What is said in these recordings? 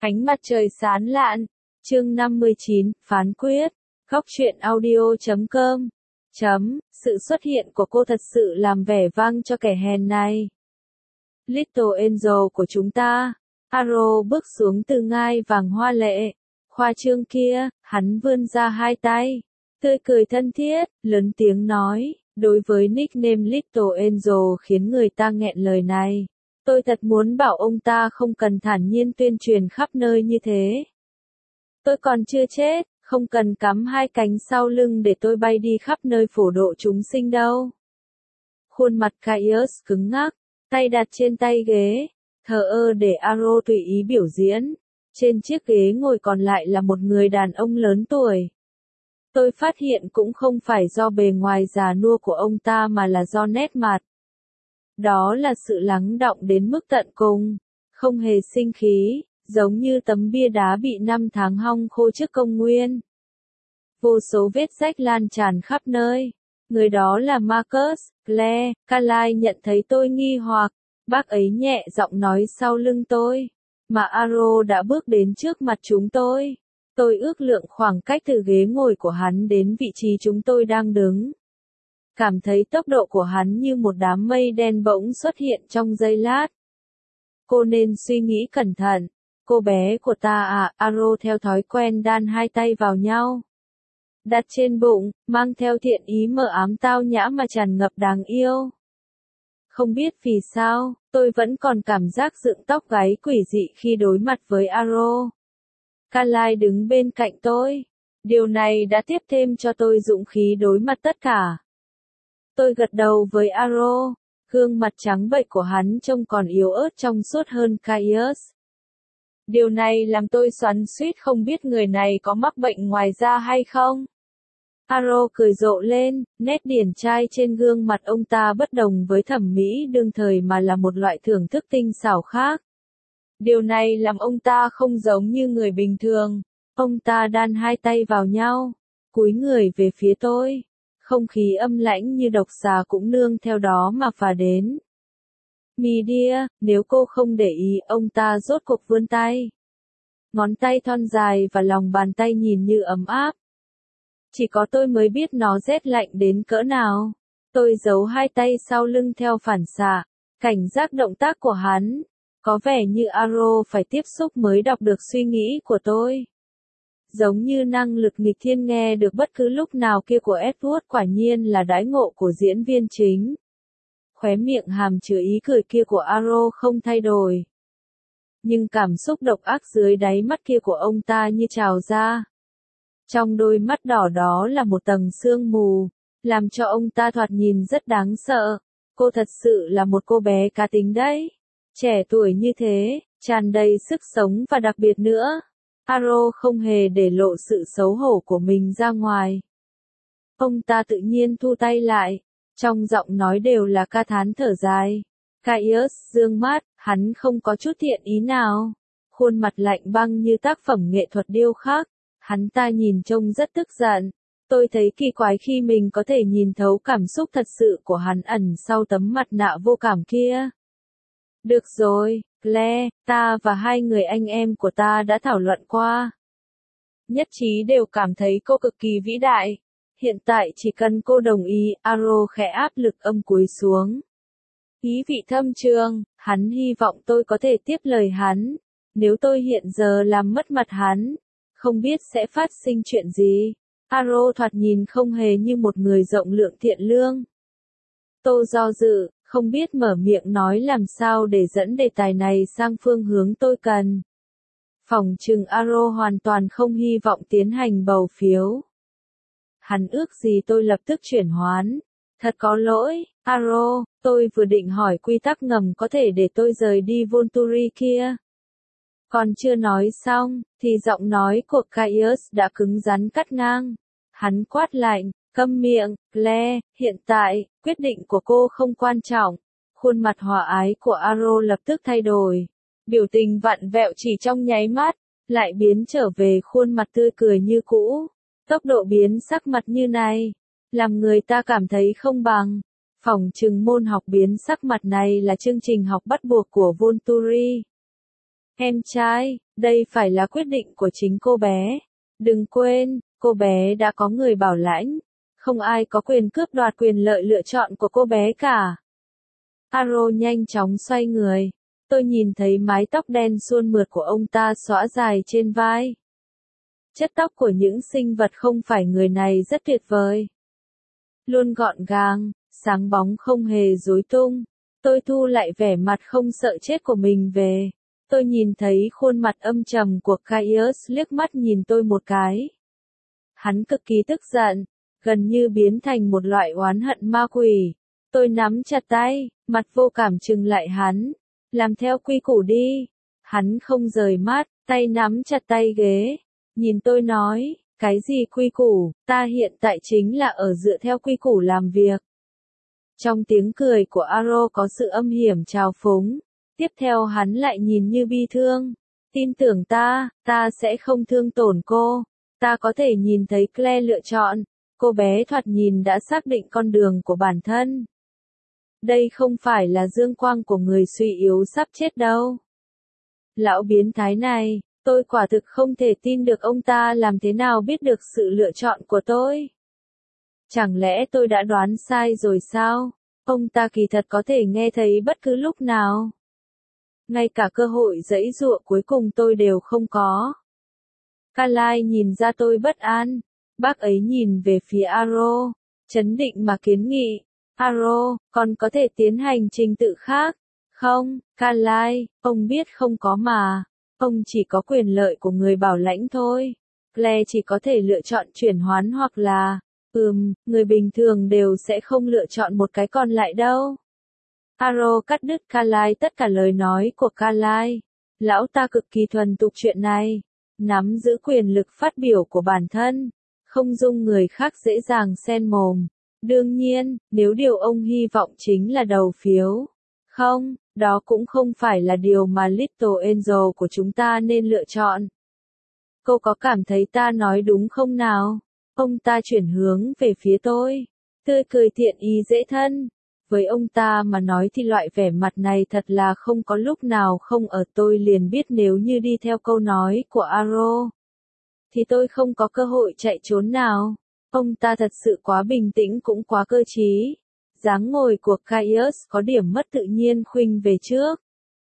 Ánh mặt trời sáng lạn. Chương 59, phán quyết. Góc truyện audio.com. Sự xuất hiện của cô thật sự làm vẻ vang cho kẻ hèn này. Little Angel của chúng ta. Arrow bước xuống từ ngai vàng hoa lệ. Khoa trương kia, hắn vươn ra hai tay. Tươi cười thân thiết, lớn tiếng nói. Đối với nickname Little Angel khiến người ta nghẹn lời này. Tôi thật muốn bảo ông ta không cần thản nhiên tuyên truyền khắp nơi như thế. Tôi còn chưa chết, không cần cắm hai cánh sau lưng để tôi bay đi khắp nơi phổ độ chúng sinh đâu. Khuôn mặt Caius cứng ngắc, tay đặt trên tay ghế, thờ ơ để Arrow tùy ý biểu diễn. Trên chiếc ghế ngồi còn lại là một người đàn ông lớn tuổi. Tôi phát hiện cũng không phải do bề ngoài già nua của ông ta mà là do nét mặt. Đó là sự lắng đọng đến mức tận cùng, không hề sinh khí, giống như tấm bia đá bị 5 tháng hong khô trước công nguyên. Vô số vết rách lan tràn khắp nơi. Người đó là Marcus, Claire, Carlyle nhận thấy tôi nghi hoặc, bác ấy nhẹ giọng nói sau lưng tôi, mà Arrow đã bước đến trước mặt chúng tôi. Tôi ước lượng khoảng cách từ ghế ngồi của hắn đến vị trí chúng tôi đang đứng. Cảm thấy tốc độ của hắn như một đám mây đen bỗng xuất hiện trong giây lát. Cô nên suy nghĩ cẩn thận. Cô bé của ta à, Arrow theo thói quen đan hai tay vào nhau. Đặt trên bụng, mang theo thiện ý mờ ám tao nhã mà tràn ngập đáng yêu. Không biết vì sao, tôi vẫn còn cảm giác dựng tóc gáy quỷ dị khi đối mặt với Arrow. Carlyle đứng bên cạnh tôi. Điều này đã tiếp thêm cho tôi dũng khí đối mặt tất cả. Tôi gật đầu với Arrow, gương mặt trắng bệch của hắn trông còn yếu ớt trong suốt hơn Caius. Điều này làm tôi xoắn xuýt không biết người này có mắc bệnh ngoài da hay không. Arrow cười rộ lên, nét điển trai trên gương mặt ông ta bất đồng với thẩm mỹ đương thời mà là một loại thưởng thức tinh xảo khác. Điều này làm ông ta không giống như người bình thường. Ông ta đan hai tay vào nhau, cúi người về phía tôi. Không khí âm lãnh như độc xà cũng nương theo đó mà phả đến. "Mi dear, nếu cô không để ý," ông ta rốt cuộc vươn tay. Ngón tay thon dài và lòng bàn tay nhìn như ấm áp. Chỉ có tôi mới biết nó rét lạnh đến cỡ nào. Tôi giấu hai tay sau lưng theo phản xạ, cảnh giác động tác của hắn. Có vẻ như Arrow phải tiếp xúc mới đọc được suy nghĩ của tôi. Giống như năng lực nghịch thiên nghe được bất cứ lúc nào kia của Edward, quả nhiên là đãi ngộ của diễn viên chính. Khóe miệng hàm chứa ý cười kia của Arrow không thay đổi. Nhưng cảm xúc độc ác dưới đáy mắt kia của ông ta như trào ra. Trong đôi mắt đỏ đó là một tầng sương mù, làm cho ông ta thoạt nhìn rất đáng sợ. Cô thật sự là một cô bé cá tính đấy. Trẻ tuổi như thế, tràn đầy sức sống và đặc biệt nữa. Arrow không hề để lộ sự xấu hổ của mình ra ngoài. Ông ta tự nhiên thu tay lại, trong giọng nói đều là ca thán thở dài. Caius dương mắt, hắn không có chút thiện ý nào. Khuôn mặt lạnh băng như tác phẩm nghệ thuật điêu khắc. Hắn ta nhìn trông rất tức giận. Tôi thấy kỳ quái khi mình có thể nhìn thấu cảm xúc thật sự của hắn ẩn sau tấm mặt nạ vô cảm kia. Được rồi, Claire, ta và hai người anh em của ta đã thảo luận qua. Nhất trí đều cảm thấy cô cực kỳ vĩ đại. Hiện tại chỉ cần cô đồng ý, Arrow khẽ áp lực âm cúi xuống. Ý vị thâm trường, hắn hy vọng tôi có thể tiếp lời hắn. Nếu tôi hiện giờ làm mất mặt hắn, không biết sẽ phát sinh chuyện gì. Arrow thoạt nhìn không hề như một người rộng lượng thiện lương. Tôi do dự, không biết mở miệng nói làm sao để dẫn đề tài này sang phương hướng tôi cần. Phỏng chừng Arrow hoàn toàn không hy vọng tiến hành bầu phiếu. Hắn ước gì tôi lập tức chuyển hoán. Thật có lỗi, Arrow, tôi vừa định hỏi quy tắc ngầm có thể để tôi rời đi Volturi kia. Còn chưa nói xong, thì giọng nói của Caius đã cứng rắn cắt ngang. Hắn quát lạnh, câm miệng, Claire, hiện tại, quyết định của cô không quan trọng. Khuôn mặt hòa ái của Arrow lập tức thay đổi. Biểu tình vặn vẹo chỉ trong nháy mắt, lại biến trở về khuôn mặt tươi cười như cũ. Tốc độ biến sắc mặt như này, làm người ta cảm thấy không bằng. Phỏng chừng môn học biến sắc mặt này là chương trình học bắt buộc của Volturi. Em trai, đây phải là quyết định của chính cô bé. Đừng quên, cô bé đã có người bảo lãnh. Không ai có quyền cướp đoạt quyền lợi lựa chọn của cô bé cả. Aro nhanh chóng xoay người. Tôi nhìn thấy mái tóc đen suôn mượt của ông ta xõa dài trên vai. Chất tóc của những sinh vật không phải người này rất tuyệt vời. Luôn gọn gàng, sáng bóng không hề rối tung. Tôi thu lại vẻ mặt không sợ chết của mình về. Tôi nhìn thấy khuôn mặt âm trầm của Caius liếc mắt nhìn tôi một cái. Hắn cực kỳ tức giận, gần như biến thành một loại oán hận ma quỷ. Tôi nắm chặt tay, mặt vô cảm trừng lại hắn. Làm theo quy củ đi. Hắn không rời mắt, tay nắm chặt tay ghế. Nhìn tôi nói, cái gì quy củ, ta hiện tại chính là ở dựa theo quy củ làm việc. Trong tiếng cười của Aro có sự âm hiểm trào phúng. Tiếp theo hắn lại nhìn như bi thương. Tin tưởng ta sẽ không thương tổn cô. Ta có thể nhìn thấy Claire lựa chọn. Cô bé thoạt nhìn đã xác định con đường của bản thân. Đây không phải là dương quang của người suy yếu sắp chết đâu. Lão biến thái này, tôi quả thực không thể tin được ông ta làm thế nào biết được sự lựa chọn của tôi. Chẳng lẽ tôi đã đoán sai rồi sao? Ông ta kỳ thật có thể nghe thấy bất cứ lúc nào. Ngay cả cơ hội giãy giụa cuối cùng tôi đều không có. Carlyle nhìn ra tôi bất an. Bác ấy nhìn về phía Aro, chấn định mà kiến nghị. Aro, còn có thể tiến hành trình tự khác. Không, Carlyle, ông biết không có mà. Ông chỉ có quyền lợi của người bảo lãnh thôi. Claire chỉ có thể lựa chọn chuyển hoán hoặc là, người bình thường đều sẽ không lựa chọn một cái còn lại đâu. Aro cắt đứt Carlyle tất cả lời nói của Carlyle. Lão ta cực kỳ thuần thục chuyện này. Nắm giữ quyền lực phát biểu của bản thân. Không dung người khác dễ dàng xen mồm. Đương nhiên, nếu điều ông hy vọng chính là đầu phiếu. Không, đó cũng không phải là điều mà Little Angel của chúng ta nên lựa chọn. Cô có cảm thấy ta nói đúng không nào? Ông ta chuyển hướng về phía tôi. Tươi cười thiện ý dễ thân. Với ông ta mà nói thì loại vẻ mặt này thật là không có lúc nào không ở. Tôi liền biết nếu như đi theo câu nói của Aro, thì tôi không có cơ hội chạy trốn nào. Ông ta thật sự quá bình tĩnh cũng quá cơ trí. Dáng ngồi của Caius có điểm mất tự nhiên khuynh về trước.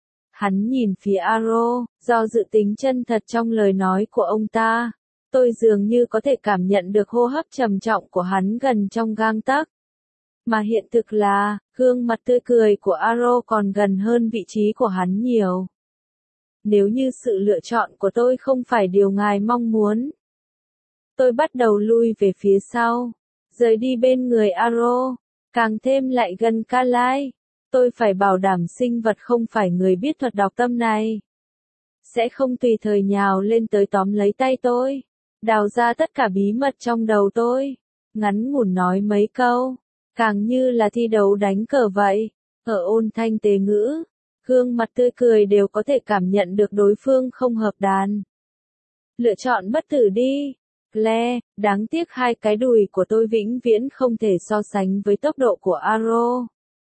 Hắn nhìn phía Aro, do dự tính chân thật trong lời nói của ông ta. Tôi dường như có thể cảm nhận được hô hấp trầm trọng của hắn gần trong gang tấc. Mà hiện thực là, gương mặt tươi cười của Aro còn gần hơn vị trí của hắn nhiều. Nếu như sự lựa chọn của tôi không phải điều ngài mong muốn. Tôi bắt đầu lui về phía sau, rời đi bên người Aro, càng thêm lại gần Carlyle. Tôi phải bảo đảm sinh vật không phải người biết thuật đọc tâm này. Sẽ không tùy thời nhào lên tới tóm lấy tay tôi, đào ra tất cả bí mật trong đầu tôi. Ngắn ngủn nói mấy câu, càng như là thi đấu đánh cờ vậy. Ở ôn thanh tế ngữ, gương mặt tươi cười đều có thể cảm nhận được đối phương không hợp đàn. Lựa chọn bất tử đi. Claire, đáng tiếc hai cái đùi của tôi vĩnh viễn không thể so sánh với tốc độ của Aro.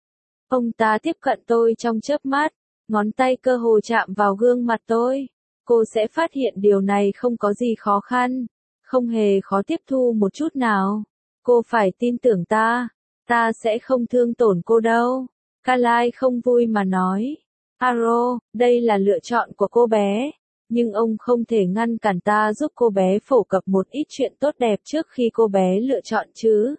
Ông ta tiếp cận tôi trong chớp mắt, ngón tay cơ hồ chạm vào gương mặt tôi. Cô sẽ phát hiện điều này không có gì khó khăn, không hề khó tiếp thu một chút nào. Cô phải tin tưởng ta sẽ không thương tổn cô đâu. Carlyle không vui mà nói. Aro, đây là lựa chọn của cô bé. Nhưng ông không thể ngăn cản ta giúp cô bé phổ cập một ít chuyện tốt đẹp trước khi cô bé lựa chọn chứ.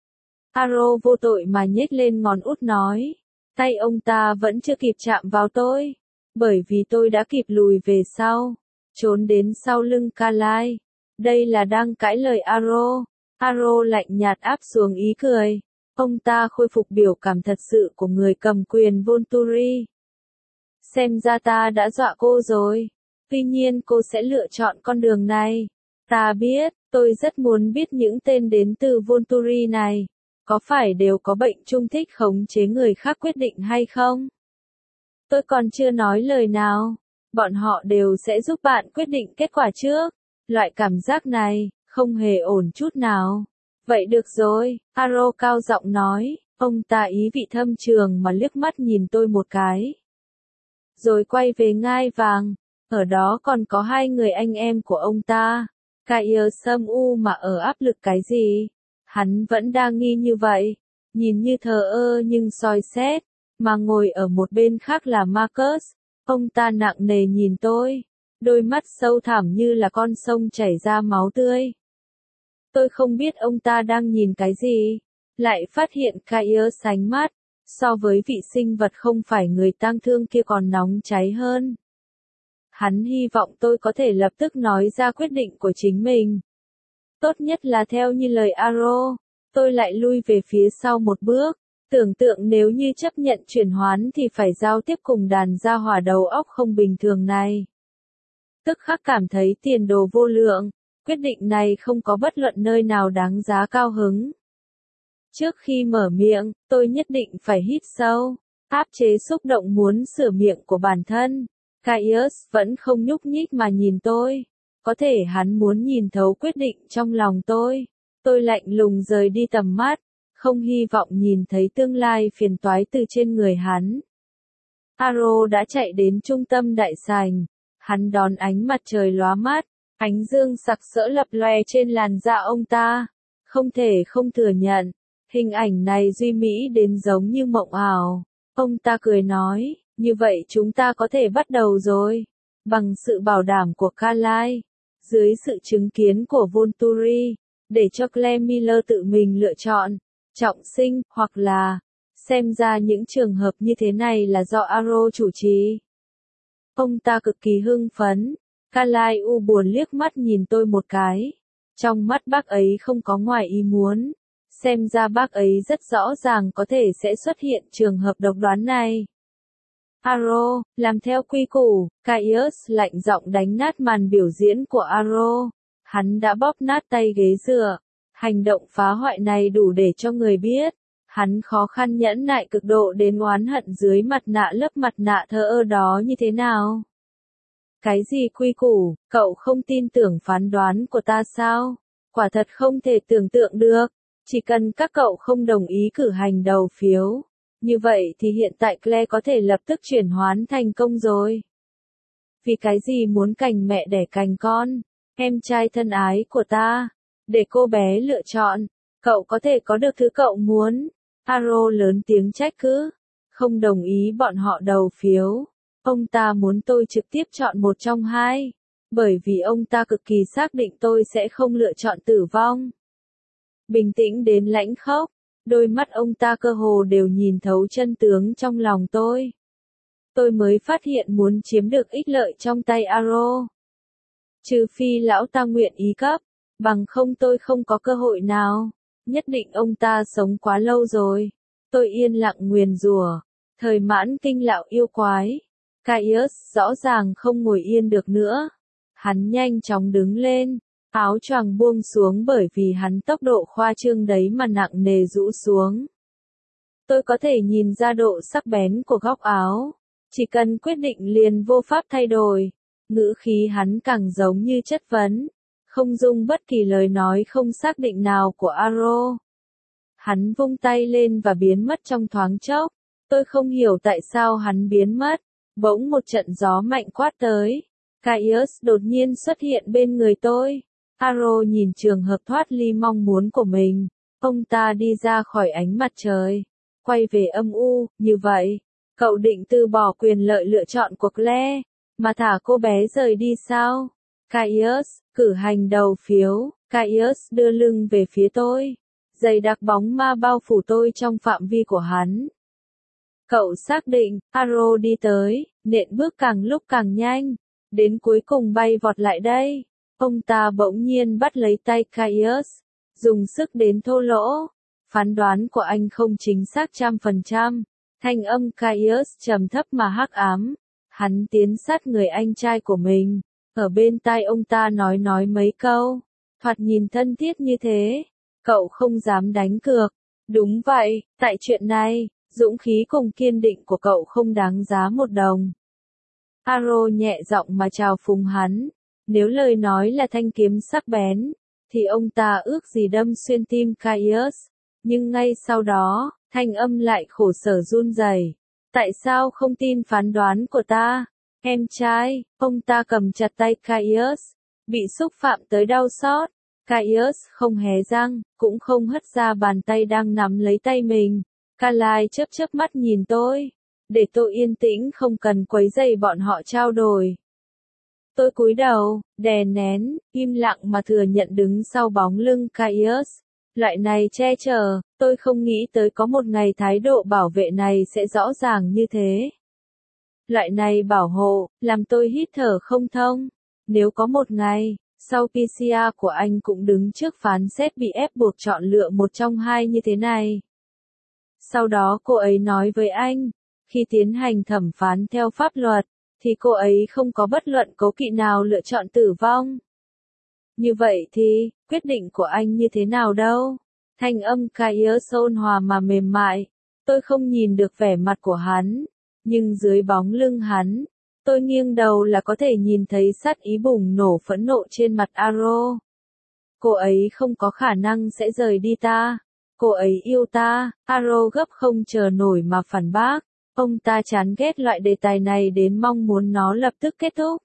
Aro vô tội mà nhếch lên ngón út nói. Tay ông ta vẫn chưa kịp chạm vào tôi. Bởi vì tôi đã kịp lùi về sau. Trốn đến sau lưng Carlyle. Đây là đang cãi lời Aro. Aro lạnh nhạt áp xuống ý cười. Ông ta khôi phục biểu cảm thật sự của người cầm quyền Volturi. Xem ra ta đã dọa cô rồi. Tuy nhiên cô sẽ lựa chọn con đường này. Ta biết, tôi rất muốn biết những tên đến từ Volturi này. Có phải đều có bệnh chung thích khống chế người khác quyết định hay không? Tôi còn chưa nói lời nào. Bọn họ đều sẽ giúp bạn quyết định kết quả trước. Loại cảm giác này, không hề ổn chút nào. Vậy được rồi, Aro cao giọng nói. Ông ta ý vị thâm trường mà liếc mắt nhìn tôi một cái. Rồi quay về ngai vàng. Ở đó còn có hai người anh em của ông ta. Kaius âm u mà ở áp lực cái gì? Hắn vẫn đang nghi như vậy. Nhìn như thờ ơ nhưng soi xét. Mà ngồi ở một bên khác là Marcus. Ông ta nặng nề nhìn tôi. Đôi mắt sâu thẳm như là con sông chảy ra máu tươi. Tôi không biết ông ta đang nhìn cái gì. Lại phát hiện Kaius sánh mắt. So với vị sinh vật không phải người tang thương kia còn nóng cháy hơn. Hắn hy vọng tôi có thể lập tức nói ra quyết định của chính mình. Tốt nhất là theo như lời Aro. Tôi lại lui về phía sau một bước. Tưởng tượng nếu như chấp nhận chuyển hoán thì phải giao tiếp cùng đàn gia hỏa đầu óc không bình thường này. Tức khắc cảm thấy tiền đồ vô lượng. Quyết định này không có bất luận nơi nào đáng giá cao hứng. Trước khi mở miệng, tôi nhất định phải hít sâu, áp chế xúc động muốn sửa miệng của bản thân. Kaius vẫn không nhúc nhích mà nhìn tôi. Có thể hắn muốn nhìn thấu quyết định trong lòng tôi. Tôi lạnh lùng rời đi tầm mắt, không hy vọng nhìn thấy tương lai phiền toái từ trên người hắn. Aro đã chạy đến trung tâm đại sảnh. Hắn đón ánh mặt trời lóa mắt, ánh dương sặc sỡ lập lòe trên làn da ông ta. Không thể không thừa nhận, hình ảnh này duy mỹ đến giống như mộng ảo. Ông ta cười nói, như vậy chúng ta có thể bắt đầu rồi. Bằng sự bảo đảm của Carlyle, dưới sự chứng kiến của Volturi, để cho Claire Miller tự mình lựa chọn, trọng sinh, hoặc là, xem ra những trường hợp như thế này là do Aro chủ trì. Ông ta cực kỳ hưng phấn. Carlyle u buồn liếc mắt nhìn tôi một cái. Trong mắt bác ấy không có ngoài ý muốn. Xem ra bác ấy rất rõ ràng có thể sẽ xuất hiện trường hợp độc đoán này. Aro, làm theo quy củ. Kaius lạnh giọng đánh nát màn biểu diễn của Aro. Hắn đã bóp nát tay ghế dựa. Hành động phá hoại này đủ để cho người biết. Hắn khó khăn nhẫn nại cực độ đến oán hận dưới mặt nạ lớp mặt nạ thờ ơ đó như thế nào. Cái gì quy củ, cậu không tin tưởng phán đoán của ta sao? Quả thật không thể tưởng tượng được. Chỉ cần các cậu không đồng ý cử hành đầu phiếu. Như vậy thì hiện tại Claire có thể lập tức chuyển hoán thành công rồi. Vì cái gì muốn cành mẹ đẻ cành con? Em trai thân ái của ta. Để cô bé lựa chọn. Cậu có thể có được thứ cậu muốn. Aro lớn tiếng trách cứ. Không đồng ý bọn họ đầu phiếu. Ông ta muốn tôi trực tiếp chọn một trong hai. Bởi vì ông ta cực kỳ xác định tôi sẽ không lựa chọn tử vong. Bình tĩnh đến lãnh khốc. Đôi mắt ông ta cơ hồ đều nhìn thấu chân tướng trong lòng tôi. Tôi mới phát hiện muốn chiếm được ích lợi trong tay Aro. Trừ phi lão ta nguyện ý cấp. Bằng không tôi không có cơ hội nào. Nhất định ông ta sống quá lâu rồi. Tôi yên lặng nguyền rủa. Thời mãn kinh lão yêu quái. Kaius rõ ràng không ngồi yên được nữa. Hắn nhanh chóng đứng lên. Áo choàng buông xuống bởi vì hắn tốc độ khoa trương đấy mà nặng nề rũ xuống. Tôi có thể nhìn ra độ sắc bén của góc áo. Chỉ cần quyết định liền vô pháp thay đổi. Ngữ khí hắn càng giống như chất vấn. Không dung bất kỳ lời nói không xác định nào của Aro. Hắn vung tay lên và biến mất trong thoáng chốc. Tôi không hiểu tại sao hắn biến mất. Bỗng một trận gió mạnh quát tới. Kaius đột nhiên xuất hiện bên người tôi. Aro nhìn trường hợp thoát ly mong muốn của mình. Ông ta đi ra khỏi ánh mặt trời. Quay về âm u, như vậy. Cậu định từ bỏ quyền lợi lựa chọn của Claire. Mà thả cô bé rời đi sao? Kaius, cử hành đầu phiếu. Kaius đưa lưng về phía tôi. Dày đặc bóng ma bao phủ tôi trong phạm vi của hắn. Cậu xác định, Aro đi tới, nện bước càng lúc càng nhanh. Đến cuối cùng bay vọt lại đây. Ông ta bỗng nhiên bắt lấy tay Kaius. Dùng sức đến thô lỗ. Phán đoán của anh không chính xác 100%. Thanh âm Kaius trầm thấp mà hắc ám. Hắn tiến sát người anh trai của mình. Ở bên tai ông ta nói mấy câu. Thoạt nhìn thân thiết như thế. Cậu không dám đánh cược. Đúng vậy, tại chuyện này, dũng khí cùng kiên định của cậu không đáng giá một đồng. Aro nhẹ giọng mà chào phúng hắn. Nếu lời nói là thanh kiếm sắc bén, thì ông ta ước gì đâm xuyên tim Kaius. Nhưng ngay sau đó, thanh âm lại khổ sở run rẩy. Tại sao không tin phán đoán của ta? Em trai, ông ta cầm chặt tay Caius, bị xúc phạm tới đau xót. Caius không hé răng, cũng không hất ra bàn tay đang nắm lấy tay mình. Carlyle chớp chớp mắt nhìn tôi, để tôi yên tĩnh không cần quấy rầy bọn họ trao đổi. Tôi cúi đầu, đè nén, im lặng mà thừa nhận đứng sau bóng lưng Caius. Loại này che chở, tôi không nghĩ tới có một ngày thái độ bảo vệ này sẽ rõ ràng như thế. Loại này bảo hộ, làm tôi hít thở không thông. Nếu có một ngày, sau PCR của anh cũng đứng trước phán xét bị ép buộc chọn lựa một trong hai như thế này. Sau đó cô ấy nói với anh, khi tiến hành thẩm phán theo pháp luật, thì cô ấy không có bất luận cố kỵ nào lựa chọn tử vong. Như vậy thì, quyết định của anh như thế nào đâu? Thanh âm Caius ôn hòa mà mềm mại. Tôi không nhìn được vẻ mặt của hắn, nhưng dưới bóng lưng hắn, tôi nghiêng đầu là có thể nhìn thấy sát ý bùng nổ phẫn nộ trên mặt Aro. Cô ấy không có khả năng sẽ rời đi ta. Cô ấy yêu ta, Aro gấp không chờ nổi mà phản bác. Ông ta chán ghét loại đề tài này đến mong muốn nó lập tức kết thúc.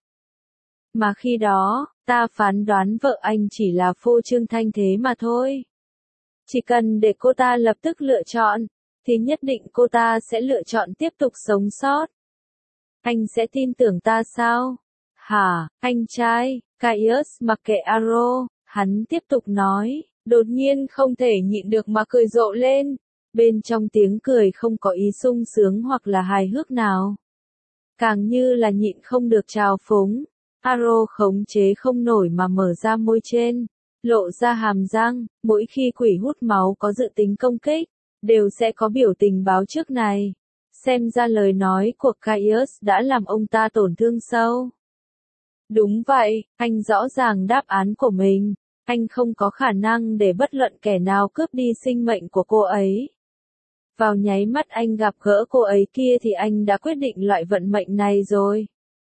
Mà khi đó, ta phán đoán vợ anh chỉ là phô trương thanh thế mà thôi. Chỉ cần để cô ta lập tức lựa chọn, thì nhất định cô ta sẽ lựa chọn tiếp tục sống sót. Anh sẽ tin tưởng ta sao? Hả, anh trai? Caius mặc kệ Aro, hắn tiếp tục nói, đột nhiên không thể nhịn được mà cười rộ lên. Bên trong tiếng cười không có ý sung sướng hoặc là hài hước nào. Càng như là nhịn không được trào phúng. Aro khống chế không nổi mà mở ra môi trên, lộ ra hàm răng. Mỗi khi quỷ hút máu có dự tính công kích, đều sẽ có biểu tình báo trước này. Xem ra lời nói của Caius đã làm ông ta tổn thương sâu. Đúng vậy, anh rõ ràng đáp án của mình. Anh không có khả năng để bất luận kẻ nào cướp đi sinh mệnh của cô ấy. Vào nháy mắt anh gặp gỡ cô ấy kia thì anh đã quyết định loại vận mệnh này rồi.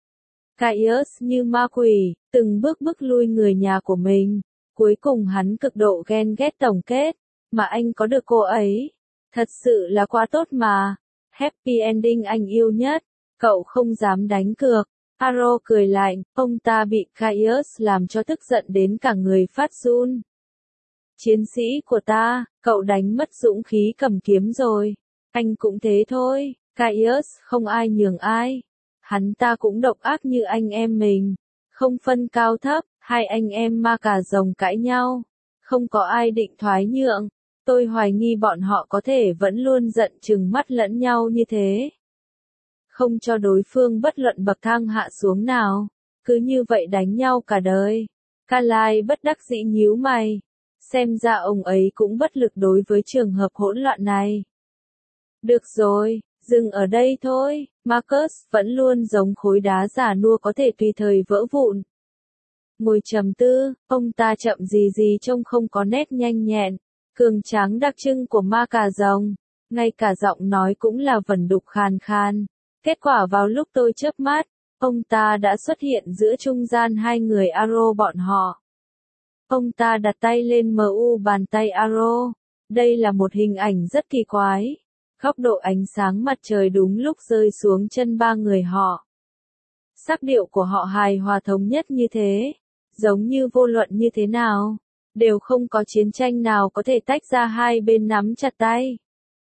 Caius như ma quỷ, từng bước bước lui người nhà của mình. Cuối cùng hắn cực độ ghen ghét tổng kết, mà anh có được cô ấy. Thật sự là quá tốt mà. Happy ending anh yêu nhất. Cậu không dám đánh cược. Aro cười lạnh, ông ta bị Caius làm cho tức giận đến cả người phát run. Chiến sĩ của ta, cậu đánh mất dũng khí cầm kiếm rồi. Anh cũng thế thôi, Caius không ai nhường ai. Hắn ta cũng độc ác như anh em mình. Không phân cao thấp, hai anh em ma cà rồng cãi nhau. Không có ai định thoái nhượng. Tôi hoài nghi bọn họ có thể vẫn luôn giận chừng mắt lẫn nhau như thế. Không cho đối phương bất luận bậc thang hạ xuống nào. Cứ như vậy đánh nhau cả đời. Carlyle bất đắc dĩ nhíu mày. Xem ra ông ấy cũng bất lực đối với trường hợp hỗn loạn này. Được rồi, dừng ở đây thôi. Marcus vẫn luôn giống khối đá già nua có thể tùy thời vỡ vụn. Ngồi trầm tư, ông ta chậm gì trông không có nét nhanh nhẹn, cường tráng đặc trưng của ma cà rồng. Ngay cả giọng nói cũng là vẩn đục khàn khan. Kết quả vào lúc tôi chớp mắt, ông ta đã xuất hiện giữa trung gian hai người Aro bọn họ. Ông ta đặt tay lên mu bàn tay Aro. Đây là một hình ảnh rất kỳ quái. Góc độ ánh sáng mặt trời đúng lúc rơi xuống chân ba người họ. Sắc điệu của họ hài hòa thống nhất như thế. Giống như vô luận như thế nào, đều không có chiến tranh nào có thể tách ra hai bên nắm chặt tay.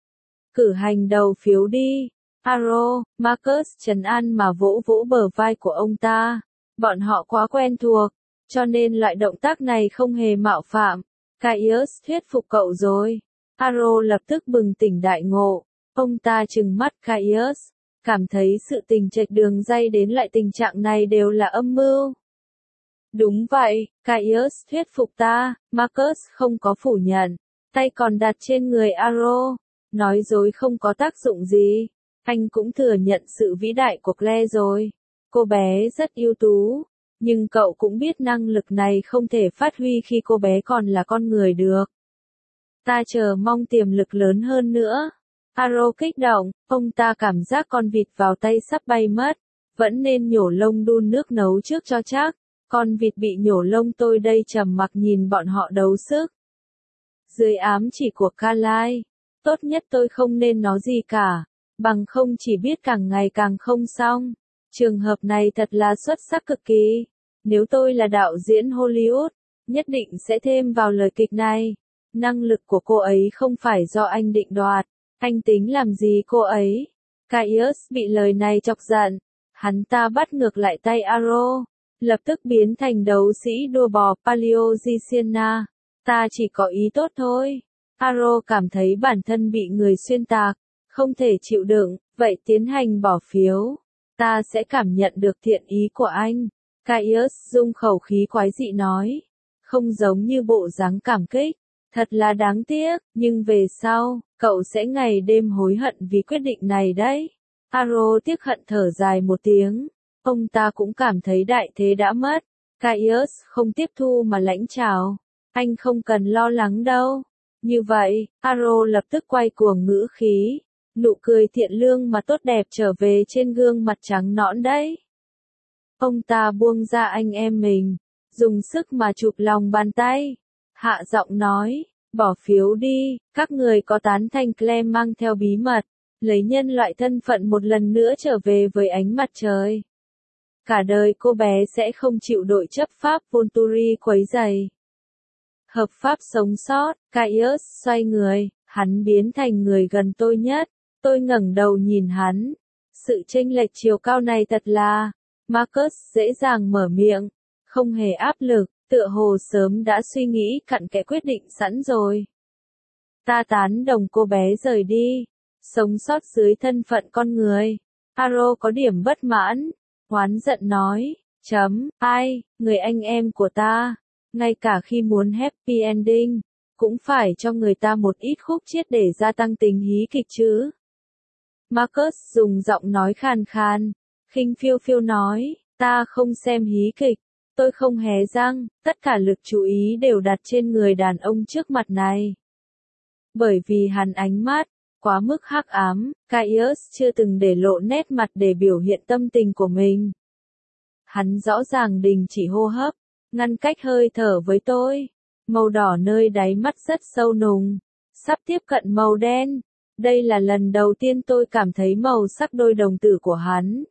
Cử hành đầu phiếu đi. Aro, Marcus trấn an mà vỗ vỗ bờ vai của ông ta. Bọn họ quá quen thuộc, cho nên loại động tác này không hề mạo phạm. Caius thuyết phục cậu rồi. Aro lập tức bừng tỉnh đại ngộ. Ông ta trừng mắt Caius, cảm thấy sự tình chệch đường ray đến lại tình trạng này đều là âm mưu. Đúng vậy, Caius thuyết phục ta. Marcus không có phủ nhận. Tay còn đặt trên người Aro. Nói dối không có tác dụng gì. Anh cũng thừa nhận sự vĩ đại của Claire rồi. Cô bé rất ưu tú. Nhưng cậu cũng biết năng lực này không thể phát huy khi cô bé còn là con người được. Ta chờ mong tiềm lực lớn hơn nữa. Aro kích động, ông ta cảm giác con vịt vào tay sắp bay mất. Vẫn nên nhổ lông đun nước nấu trước cho chắc. Con vịt bị nhổ lông tôi đây trầm mặc nhìn bọn họ đấu sức. Dưới ám chỉ của Carlyle, tốt nhất tôi không nên nói gì cả. Bằng không chỉ biết càng ngày càng không xong. Trường hợp này thật là xuất sắc cực kỳ. Nếu tôi là đạo diễn Hollywood, nhất định sẽ thêm vào lời kịch này. Năng lực của cô ấy không phải do anh định đoạt. Anh tính làm gì cô ấy? Caius bị lời này chọc giận. Hắn ta bắt ngược lại tay Aro, lập tức biến thành đấu sĩ đua bò Paleogiciana. Ta chỉ có ý tốt thôi. Aro cảm thấy bản thân bị người xuyên tạc, không thể chịu đựng, vậy tiến hành bỏ phiếu. Ta sẽ cảm nhận được thiện ý của anh. Caius dùng khẩu khí quái dị nói. Không giống như bộ dáng cảm kích. Thật là đáng tiếc, nhưng về sau, cậu sẽ ngày đêm hối hận vì quyết định này đấy. Aro tiếc hận thở dài một tiếng. Ông ta cũng cảm thấy đại thế đã mất. Caius không tiếp thu mà lãnh chào. Anh không cần lo lắng đâu. Như vậy, Aro lập tức quay cuồng ngữ khí. Nụ cười thiện lương mà tốt đẹp trở về trên gương mặt trắng nõn đấy. Ông ta buông ra anh em mình, dùng sức mà chụp lòng bàn tay. Hạ giọng nói, bỏ phiếu đi, các người có tán thành Claire mang theo bí mật, lấy nhân loại thân phận một lần nữa trở về với ánh mặt trời. Cả đời cô bé sẽ không chịu đội chấp pháp Volturi quấy rầy. Hợp pháp sống sót, Caius xoay người, hắn biến thành người gần tôi nhất. Tôi ngẩng đầu nhìn hắn. Sự chênh lệch chiều cao này thật là... Marcus dễ dàng mở miệng, không hề áp lực, tựa hồ sớm đã suy nghĩ cặn kẽ quyết định sẵn rồi. Ta tán đồng cô bé rời đi, sống sót dưới thân phận con người. Aro có điểm bất mãn, oán giận nói, ai, người anh em của ta, ngay cả khi muốn happy ending, cũng phải cho người ta một ít khúc chiết để gia tăng tình hí kịch chứ. Marcus dùng giọng nói khàn khàn, khinh phiêu phiêu nói, ta không xem hí kịch, tôi không hé răng, tất cả lực chú ý đều đặt trên người đàn ông trước mặt này. Bởi vì hắn ánh mắt, quá mức hắc ám, Caius chưa từng để lộ nét mặt để biểu hiện tâm tình của mình. Hắn rõ ràng đình chỉ hô hấp, ngăn cách hơi thở với tôi, màu đỏ nơi đáy mắt rất sâu nùng, sắp tiếp cận màu đen. Đây là lần đầu tiên tôi cảm thấy màu sắc đôi đồng tử của hắn.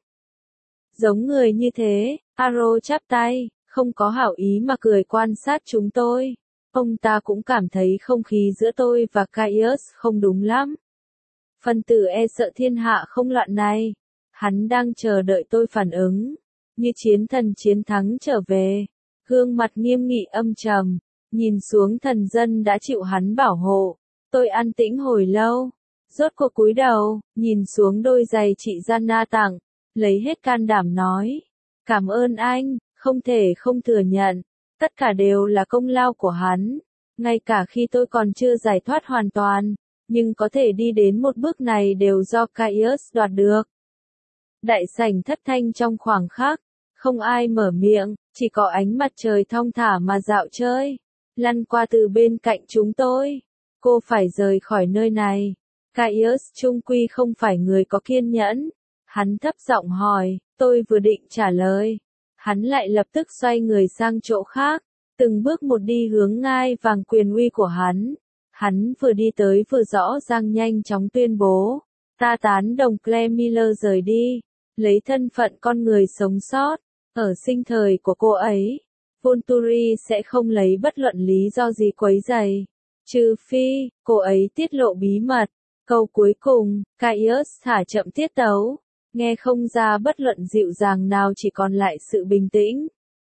Giống người như thế, Aro chắp tay, không có hảo ý mà cười quan sát chúng tôi. Ông ta cũng cảm thấy không khí giữa tôi và Caius không đúng lắm. Phần tử e sợ thiên hạ không loạn này. Hắn đang chờ đợi tôi phản ứng. Như chiến thần chiến thắng trở về. Gương mặt nghiêm nghị âm trầm. Nhìn xuống thần dân đã chịu hắn bảo hộ. Tôi an tĩnh hồi lâu. Rốt cuộc cúi đầu, nhìn xuống đôi giày chị Gianna tặng. Lấy hết can đảm nói. Cảm ơn anh, không thể không thừa nhận. Tất cả đều là công lao của hắn. Ngay cả khi tôi còn chưa giải thoát hoàn toàn. Nhưng có thể đi đến một bước này đều do Caius đoạt được. Đại sảnh thất thanh trong khoảng khắc. Không ai mở miệng, chỉ có ánh mặt trời thong thả mà dạo chơi. Lăn qua từ bên cạnh chúng tôi. Cô phải rời khỏi nơi này. Caius chung quy không phải người có kiên nhẫn. Hắn thấp giọng hỏi, tôi vừa định trả lời. Hắn lại lập tức xoay người sang chỗ khác, từng bước một đi hướng ngai vàng quyền uy của hắn. Hắn vừa đi tới vừa rõ ràng nhanh chóng tuyên bố, ta tán đồng Claire Miller rời đi, lấy thân phận con người sống sót, ở sinh thời của cô ấy. Volturi sẽ không lấy bất luận lý do gì quấy rầy, trừ phi, cô ấy tiết lộ bí mật. Câu cuối cùng, Caius thả chậm tiết tấu. Nghe không ra bất luận dịu dàng nào, chỉ còn lại sự bình tĩnh.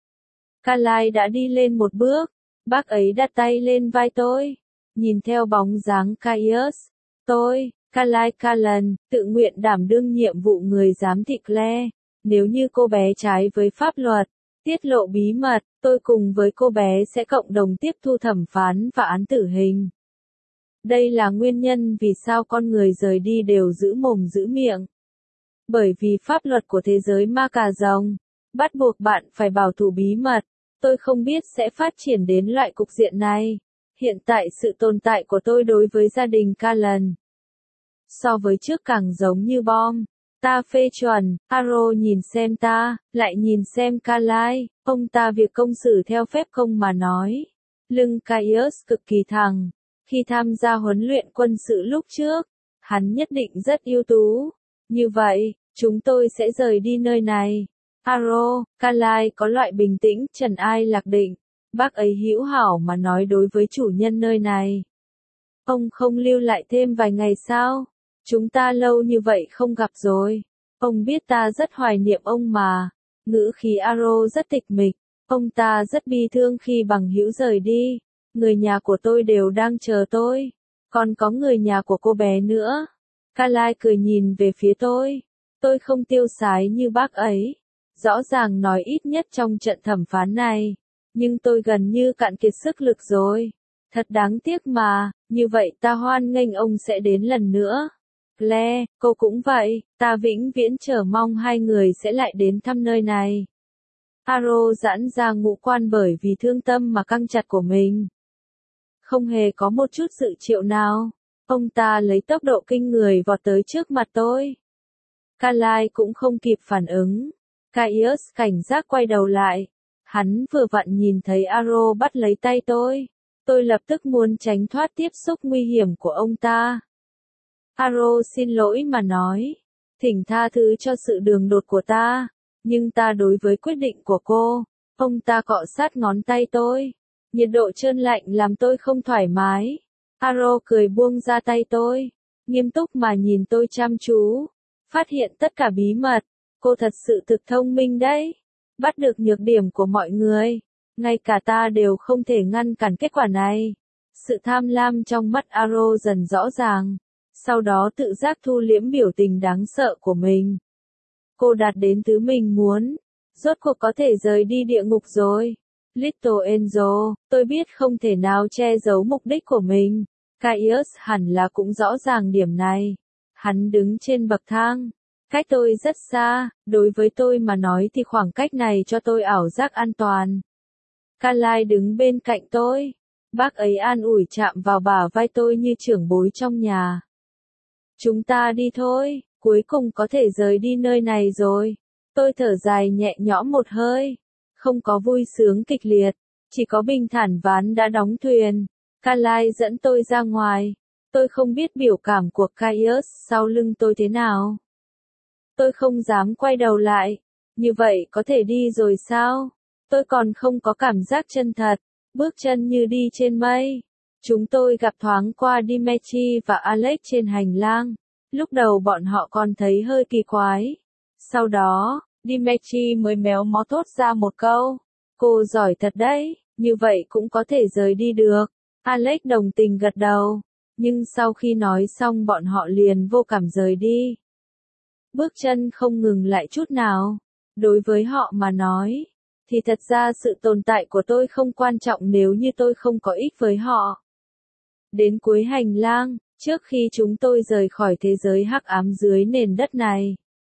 Carlyle đã đi lên một bước, bác ấy đặt tay lên vai tôi, nhìn theo bóng dáng Caius. Tôi, Carlyle Callan, tự nguyện đảm đương nhiệm vụ người giám thị Claire. Nếu như cô bé trái với pháp luật, tiết lộ bí mật, tôi cùng với cô bé sẽ cộng đồng tiếp thu thẩm phán và án tử hình. Đây là nguyên nhân vì sao con người rời đi đều giữ mồm giữ miệng. Bởi vì pháp luật của thế giới ma cà rồng, bắt buộc bạn phải bảo thủ bí mật. Tôi không biết sẽ phát triển đến loại cục diện này. Hiện tại sự tồn tại của tôi đối với gia đình Callan, so với trước càng giống như bom. Ta phê chuẩn, Aro nhìn xem ta, lại nhìn xem Carlyle, ông ta việc công xử theo phép công mà nói. Lưng Caius cực kỳ thẳng. Khi tham gia huấn luyện quân sự lúc trước, hắn nhất định rất ưu tú. Như vậy, Chúng tôi sẽ rời đi nơi này. Aro, Carlyle có loại bình tĩnh, trần ai lạc định. Bác ấy hữu hảo mà nói đối với chủ nhân nơi này. Ông không lưu lại thêm vài ngày sao? Chúng ta lâu như vậy không gặp rồi. Ông biết ta rất hoài niệm ông mà. Ngữ khí Aro rất tịch mịch. Ông ta rất bi thương khi bằng hữu rời đi. Người nhà của tôi đều đang chờ tôi. Còn có người nhà của cô bé nữa. Carlyle cười nhìn về phía tôi. Tôi không tiêu sái như bác ấy. Rõ ràng nói ít nhất trong trận thẩm phán này. Nhưng tôi gần như cạn kiệt sức lực rồi. Thật đáng tiếc mà, như vậy ta hoan nghênh ông sẽ đến lần nữa. Claire, cô cũng vậy, ta vĩnh viễn chờ mong hai người sẽ lại đến thăm nơi này. Aro giãn ra ngũ quan bởi vì thương tâm mà căng chặt của mình. Không hề có một chút sự chịu nào. Ông ta lấy tốc độ kinh người vọt tới trước mặt tôi. Carlyle cũng không kịp phản ứng. Caius cảnh giác quay đầu lại. Hắn vừa vặn nhìn thấy Aro bắt lấy tay tôi. Tôi lập tức muốn tránh thoát tiếp xúc nguy hiểm của ông ta. Aro xin lỗi mà nói. Thỉnh tha thứ cho sự đường đột của ta. Nhưng ta đối với quyết định của cô. Ông ta cọ sát ngón tay tôi. Nhiệt độ trơn lạnh làm tôi không thoải mái. Aro cười buông ra tay tôi. Nghiêm túc mà nhìn tôi chăm chú. Phát hiện tất cả bí mật. Cô thật sự thực thông minh đấy. Bắt được nhược điểm của mọi người. Ngay cả ta đều không thể ngăn cản kết quả này. Sự tham lam trong mắt Aro dần rõ ràng. Sau đó tự giác thu liễm biểu tình đáng sợ của mình. Cô đạt đến thứ mình muốn. Rốt cuộc có thể rời đi địa ngục rồi. Little Angel, tôi biết không thể nào che giấu mục đích của mình. Caius hẳn là cũng rõ ràng điểm này. Hắn đứng trên bậc thang. Cách tôi rất xa, đối với tôi mà nói thì khoảng cách này cho tôi ảo giác an toàn. Carlyle đứng bên cạnh tôi. Bác ấy an ủi chạm vào bả vai tôi như trưởng bối trong nhà. Chúng ta đi thôi, cuối cùng có thể rời đi nơi này rồi. Tôi thở dài nhẹ nhõm một hơi. Không có vui sướng kịch liệt, chỉ có bình thản ván đã đóng thuyền. Carlyle dẫn tôi ra ngoài. Tôi không biết biểu cảm của Caius sau lưng tôi thế nào. Tôi không dám quay đầu lại. Như vậy có thể đi rồi sao? Tôi còn không có cảm giác chân thật. Bước chân như đi trên mây. Chúng tôi gặp thoáng qua Dimitri và Alex trên hành lang. Lúc đầu bọn họ còn thấy hơi kỳ quái. Sau đó, Dimitri mới méo mó thốt ra một câu. Cô giỏi thật đấy, như vậy cũng có thể rời đi được. Alex đồng tình gật đầu. Nhưng sau khi nói xong bọn họ liền vô cảm rời đi. Bước chân không ngừng lại chút nào. Đối với họ mà nói, thì thật ra sự tồn tại của tôi không quan trọng nếu như tôi không có ích với họ. Đến cuối hành lang, trước khi chúng tôi rời khỏi thế giới hắc ám dưới nền đất này,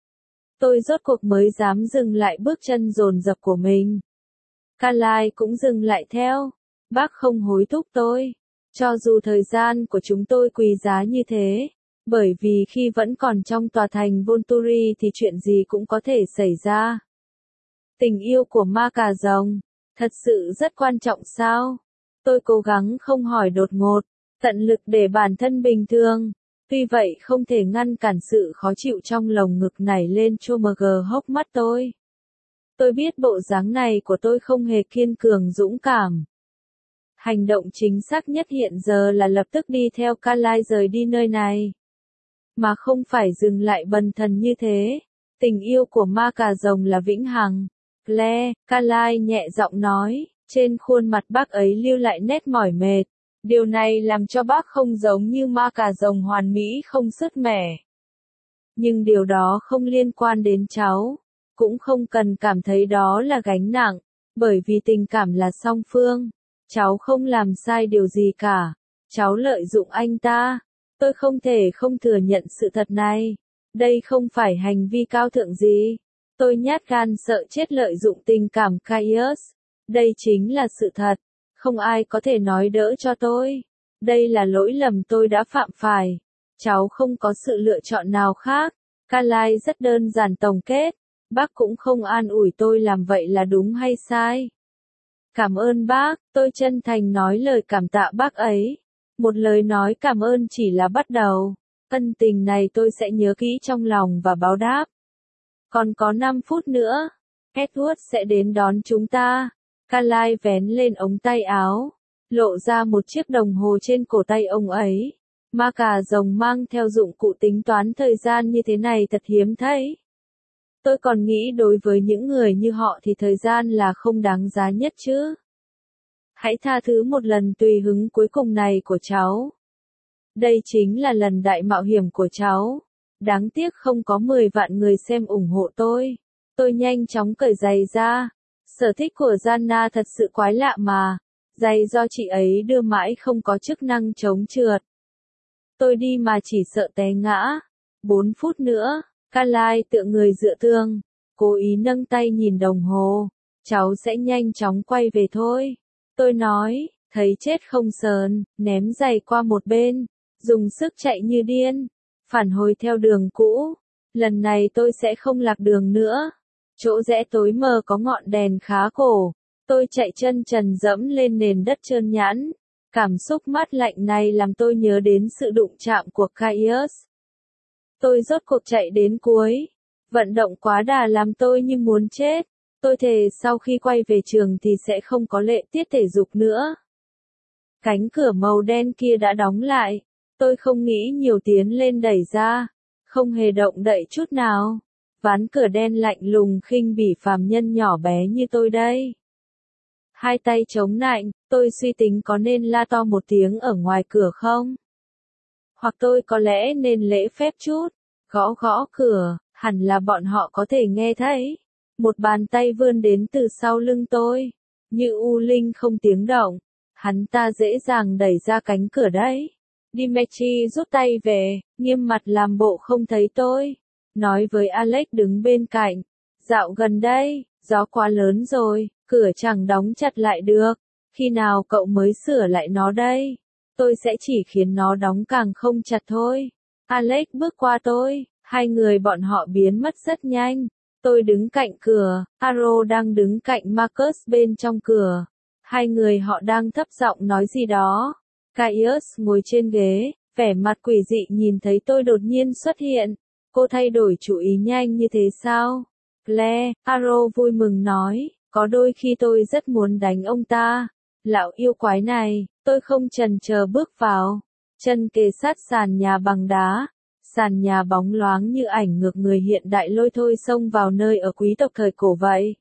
tôi rốt cuộc mới dám dừng lại bước chân dồn dập của mình. Carlyle cũng dừng lại theo. Bác không hối thúc tôi. Cho dù thời gian của chúng tôi quý giá như thế. Bởi vì khi vẫn còn trong tòa thành Volturi thì chuyện gì cũng có thể xảy ra. Tình yêu của ma cà rồng, thật sự rất quan trọng sao? Tôi cố gắng không hỏi đột ngột, tận lực để bản thân bình thường. Tuy vậy không thể ngăn cản sự khó chịu trong lồng ngực nảy lên chua mờ hốc mắt tôi. Tôi biết bộ dáng này của tôi không hề kiên cường dũng cảm. Hành động chính xác nhất hiện giờ là lập tức đi theo Carlyle rời đi nơi này. Mà không phải dừng lại bần thần như thế. Tình yêu của ma cà rồng là vĩnh hằng. Claire, Carlyle nhẹ giọng nói, trên khuôn mặt bác ấy lưu lại nét mỏi mệt. Điều này làm cho bác không giống như ma cà rồng hoàn mỹ không sứt mẻ. Nhưng điều đó không liên quan đến cháu. Cũng không cần cảm thấy đó là gánh nặng. Bởi vì tình cảm là song phương. Cháu không làm sai điều gì cả. Cháu lợi dụng anh ta. Tôi không thể không thừa nhận sự thật này. Đây không phải hành vi cao thượng gì. Tôi nhát gan sợ chết lợi dụng tình cảm Caius. Đây chính là sự thật. Không ai có thể nói đỡ cho tôi. Đây là lỗi lầm tôi đã phạm phải. Cháu không có sự lựa chọn nào khác. Carlyle rất đơn giản tổng kết. Bác cũng không an ủi tôi làm vậy là đúng hay sai. Cảm ơn bác, tôi chân thành nói lời cảm tạ bác ấy. Một lời nói cảm ơn chỉ là bắt đầu. Ân tình này tôi sẽ nhớ kỹ trong lòng và báo đáp. Còn có 5 phút nữa. Edward sẽ đến đón chúng ta. Carlyle vén lên ống tay áo, lộ ra một chiếc đồng hồ trên cổ tay ông ấy. Ma cà rồng mang theo dụng cụ tính toán thời gian như thế này thật hiếm thấy. Tôi còn nghĩ đối với những người như họ thì thời gian là không đáng giá nhất chứ. Hãy tha thứ một lần tùy hứng cuối cùng này của cháu. Đây chính là lần đại mạo hiểm của cháu. Đáng tiếc không có 10 vạn người xem ủng hộ tôi. Tôi nhanh chóng cởi giày ra. Sở thích của Gianna thật sự quái lạ mà. Giày do chị ấy đưa mãi không có chức năng chống trượt. Tôi đi mà chỉ sợ té ngã. 4 phút nữa. Carlyle tựa người dựa tường. Cố ý nâng tay nhìn đồng hồ. Cháu sẽ nhanh chóng quay về thôi. Tôi nói, thấy chết không sờn, ném giày qua một bên. Dùng sức chạy như điên. Phản hồi theo đường cũ. Lần này tôi sẽ không lạc đường nữa. Chỗ rẽ tối mờ có ngọn đèn khá cổ. Tôi chạy chân trần dẫm lên nền đất trơn nhẵn. Cảm xúc mát lạnh này làm tôi nhớ đến sự đụng chạm của Caius. Tôi rốt cuộc chạy đến cuối. Vận động quá đà làm tôi như muốn chết. Tôi thề sau khi quay về trường thì sẽ không có lệ tiết thể dục nữa. Cánh cửa màu đen kia đã đóng lại. Tôi không nghĩ nhiều tiến lên đẩy ra. Không hề động đậy chút nào. Ván cửa đen lạnh lùng khinh bỉ phàm nhân nhỏ bé như tôi đây. Hai tay chống nạnh, tôi suy tính có nên la to một tiếng ở ngoài cửa không? Hoặc tôi có lẽ nên lễ phép chút, gõ gõ cửa, hẳn là bọn họ có thể nghe thấy. Một bàn tay vươn đến từ sau lưng tôi, như u linh không tiếng động. Hắn ta dễ dàng đẩy ra cánh cửa đấy. Dimitri rút tay về, nghiêm mặt làm bộ không thấy tôi. Nói với Alex đứng bên cạnh. Dạo gần đây, gió quá lớn rồi, cửa chẳng đóng chặt lại được. Khi nào cậu mới sửa lại nó đây? Tôi sẽ chỉ khiến nó đóng càng không chặt thôi. Alex bước qua tôi, hai người bọn họ biến mất rất nhanh. Tôi đứng cạnh cửa, Aro đang đứng cạnh Marcus bên trong cửa. Hai người họ đang thấp giọng nói gì đó. Caius ngồi trên ghế, vẻ mặt quỷ dị nhìn thấy tôi đột nhiên xuất hiện. Cô thay đổi chủ ý nhanh như thế sao? Claire, Aro vui mừng nói, có đôi khi tôi rất muốn đánh ông ta. Lão yêu quái này, tôi không chần chờ bước vào. Chân kề sát sàn nhà bằng đá. Sàn nhà bóng loáng như ảnh ngược người hiện đại lôi thôi xông vào nơi ở quý tộc thời cổ vậy.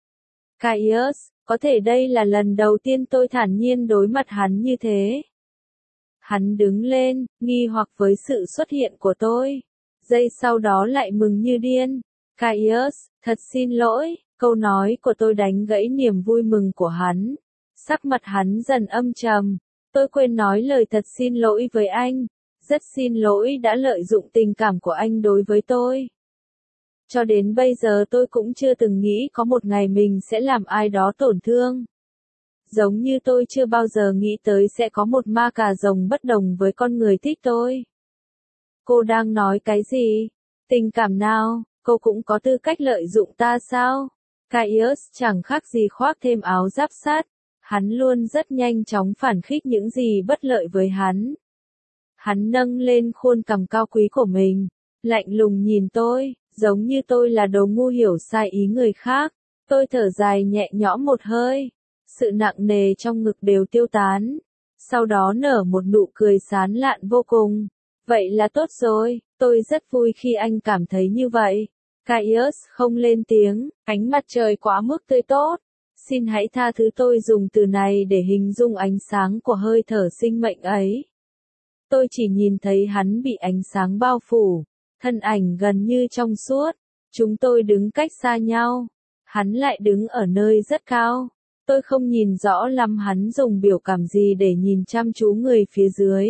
Caius, có thể đây là lần đầu tiên tôi thản nhiên đối mặt hắn như thế. Hắn đứng lên, nghi hoặc với sự xuất hiện của tôi. Giây sau đó lại mừng như điên. Caius, thật xin lỗi, câu nói của tôi đánh gãy niềm vui mừng của hắn. Sắc mặt hắn dần âm trầm. Tôi quên nói lời thật xin lỗi với anh. Rất xin lỗi đã lợi dụng tình cảm của anh đối với tôi. Cho đến bây giờ tôi cũng chưa từng nghĩ có một ngày mình sẽ làm ai đó tổn thương. Giống như tôi chưa bao giờ nghĩ tới sẽ có một ma cà rồng bất đồng với con người thích tôi. Cô đang nói cái gì? Tình cảm nào? Cô cũng có tư cách lợi dụng ta sao? Caius chẳng khác gì khoác thêm áo giáp sắt. Hắn luôn rất nhanh chóng phản khích những gì bất lợi với hắn. Hắn nâng lên khuôn cằm cao quý của mình, lạnh lùng nhìn tôi, giống như tôi là đồ ngu hiểu sai ý người khác. Tôi thở dài nhẹ nhõm một hơi, sự nặng nề trong ngực đều tiêu tán. Sau đó nở một nụ cười sán lạn vô cùng. Vậy là tốt rồi, tôi rất vui khi anh cảm thấy như vậy. Caius không lên tiếng, ánh mặt trời quá mức tươi tốt. Xin hãy tha thứ tôi dùng từ này để hình dung ánh sáng của hơi thở sinh mệnh ấy. Tôi chỉ nhìn thấy hắn bị ánh sáng bao phủ, thân ảnh gần như trong suốt. Chúng tôi đứng cách xa nhau. Hắn lại đứng ở nơi rất cao. Tôi không nhìn rõ lắm hắn dùng biểu cảm gì để nhìn chăm chú người phía dưới.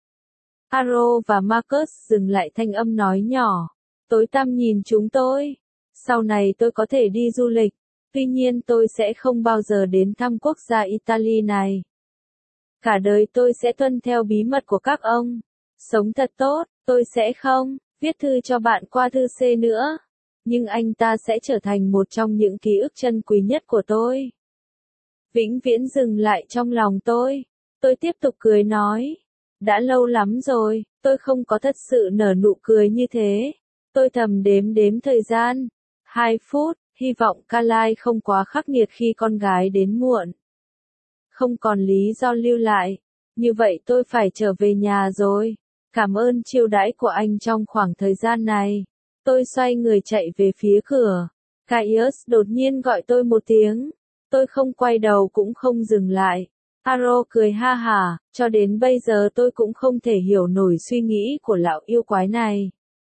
Aro và Marcus dừng lại thanh âm nói nhỏ. Tối tăm nhìn chúng tôi. Sau này tôi có thể đi du lịch. Tuy nhiên tôi sẽ không bao giờ đến thăm quốc gia Italy này. Cả đời tôi sẽ tuân theo bí mật của các ông. Sống thật tốt, tôi sẽ không viết thư cho bạn qua thư C nữa. Nhưng anh ta sẽ trở thành một trong những ký ức chân quý nhất của tôi. Vĩnh viễn dừng lại trong lòng tôi. Tôi tiếp tục cười nói. Đã lâu lắm rồi, tôi không có thật sự nở nụ cười như thế. Tôi thầm đếm đếm thời gian. 2 phút, hy vọng Carlisle không quá khắc nghiệt khi con gái đến muộn. Không còn lý do lưu lại. Như vậy tôi phải trở về nhà rồi. Cảm ơn chiêu đãi của anh trong khoảng thời gian này. Tôi xoay người chạy về phía cửa. Caius đột nhiên gọi tôi một tiếng. Tôi không quay đầu cũng không dừng lại. Aro cười ha hả, cho đến bây giờ tôi cũng không thể hiểu nổi suy nghĩ của lão yêu quái này.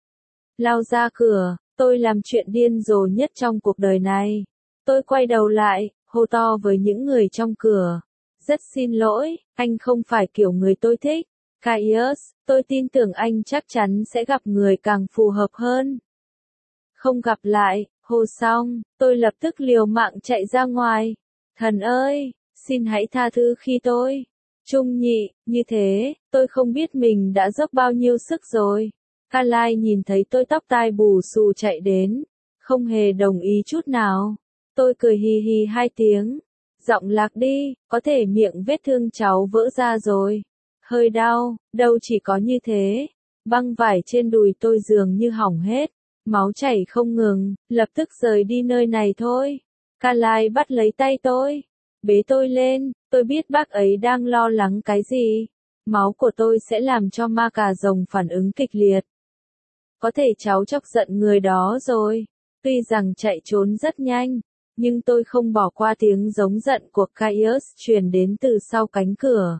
Lao ra cửa, tôi làm chuyện điên rồ nhất trong cuộc đời này. Tôi quay đầu lại, hô to với những người trong cửa. Rất xin lỗi, anh không phải kiểu người tôi thích. Caius, tôi tin tưởng anh chắc chắn sẽ gặp người càng phù hợp hơn. Không gặp lại, hô xong, tôi lập tức liều mạng chạy ra ngoài. Thần ơi, xin hãy tha thứ khi tôi. Trung nhị, như thế, tôi không biết mình đã dốc bao nhiêu sức rồi. Carlisle nhìn thấy tôi tóc tai bù xù chạy đến, không hề đồng ý chút nào. Tôi cười hì hì 2 tiếng. Giọng lạc đi, có thể miệng vết thương cháu vỡ ra rồi. Hơi đau, đâu chỉ có như thế. Băng vải trên đùi tôi dường như hỏng hết. Máu chảy không ngừng, lập tức rời đi nơi này thôi. Carlisle bắt lấy tay tôi, bế tôi lên, tôi biết bác ấy đang lo lắng cái gì. Máu của tôi sẽ làm cho ma cà rồng phản ứng kịch liệt. Có thể cháu chọc giận người đó rồi. Tuy rằng chạy trốn rất nhanh, nhưng tôi không bỏ qua tiếng giống giận của Caius truyền đến từ sau cánh cửa.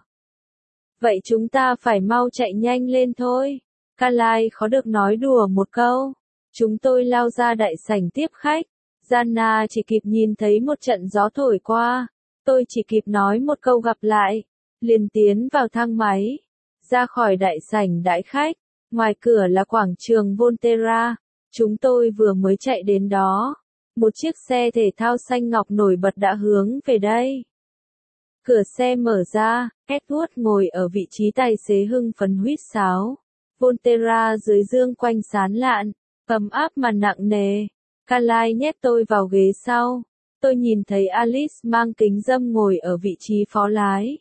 Vậy chúng ta phải mau chạy nhanh lên thôi. Carlisle khó được nói đùa một câu. Chúng tôi lao ra đại sảnh tiếp khách. Gianna chỉ kịp nhìn thấy một trận gió thổi qua. Tôi chỉ kịp nói một câu gặp lại. Liền tiến vào thang máy. Ra khỏi đại sảnh đãi khách. Ngoài cửa là quảng trường Volterra. Chúng tôi vừa mới chạy đến đó. Một chiếc xe thể thao xanh ngọc nổi bật đã hướng về đây. Cửa xe mở ra, Edward ngồi ở vị trí tài xế hưng phấn huýt sáo. Volterra dưới dương quanh sán lạn, ấm áp mà nặng nề. Carlisle nhét tôi vào ghế sau. Tôi nhìn thấy Alice mang kính râm ngồi ở vị trí phó lái.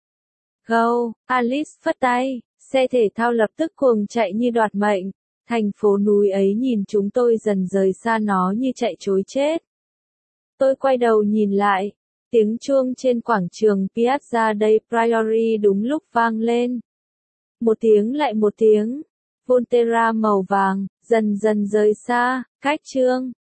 Go, Alice phất tay, xe thể thao lập tức cuồng chạy như đoạt mệnh. Thành phố núi ấy nhìn chúng tôi dần rời xa nó như chạy trối chết. Tôi quay đầu nhìn lại. Tiếng chuông trên quảng trường Piazza dei Priori đúng lúc vang lên. Một tiếng lại một tiếng. Volterra màu vàng, dần dần rời xa, cách trương.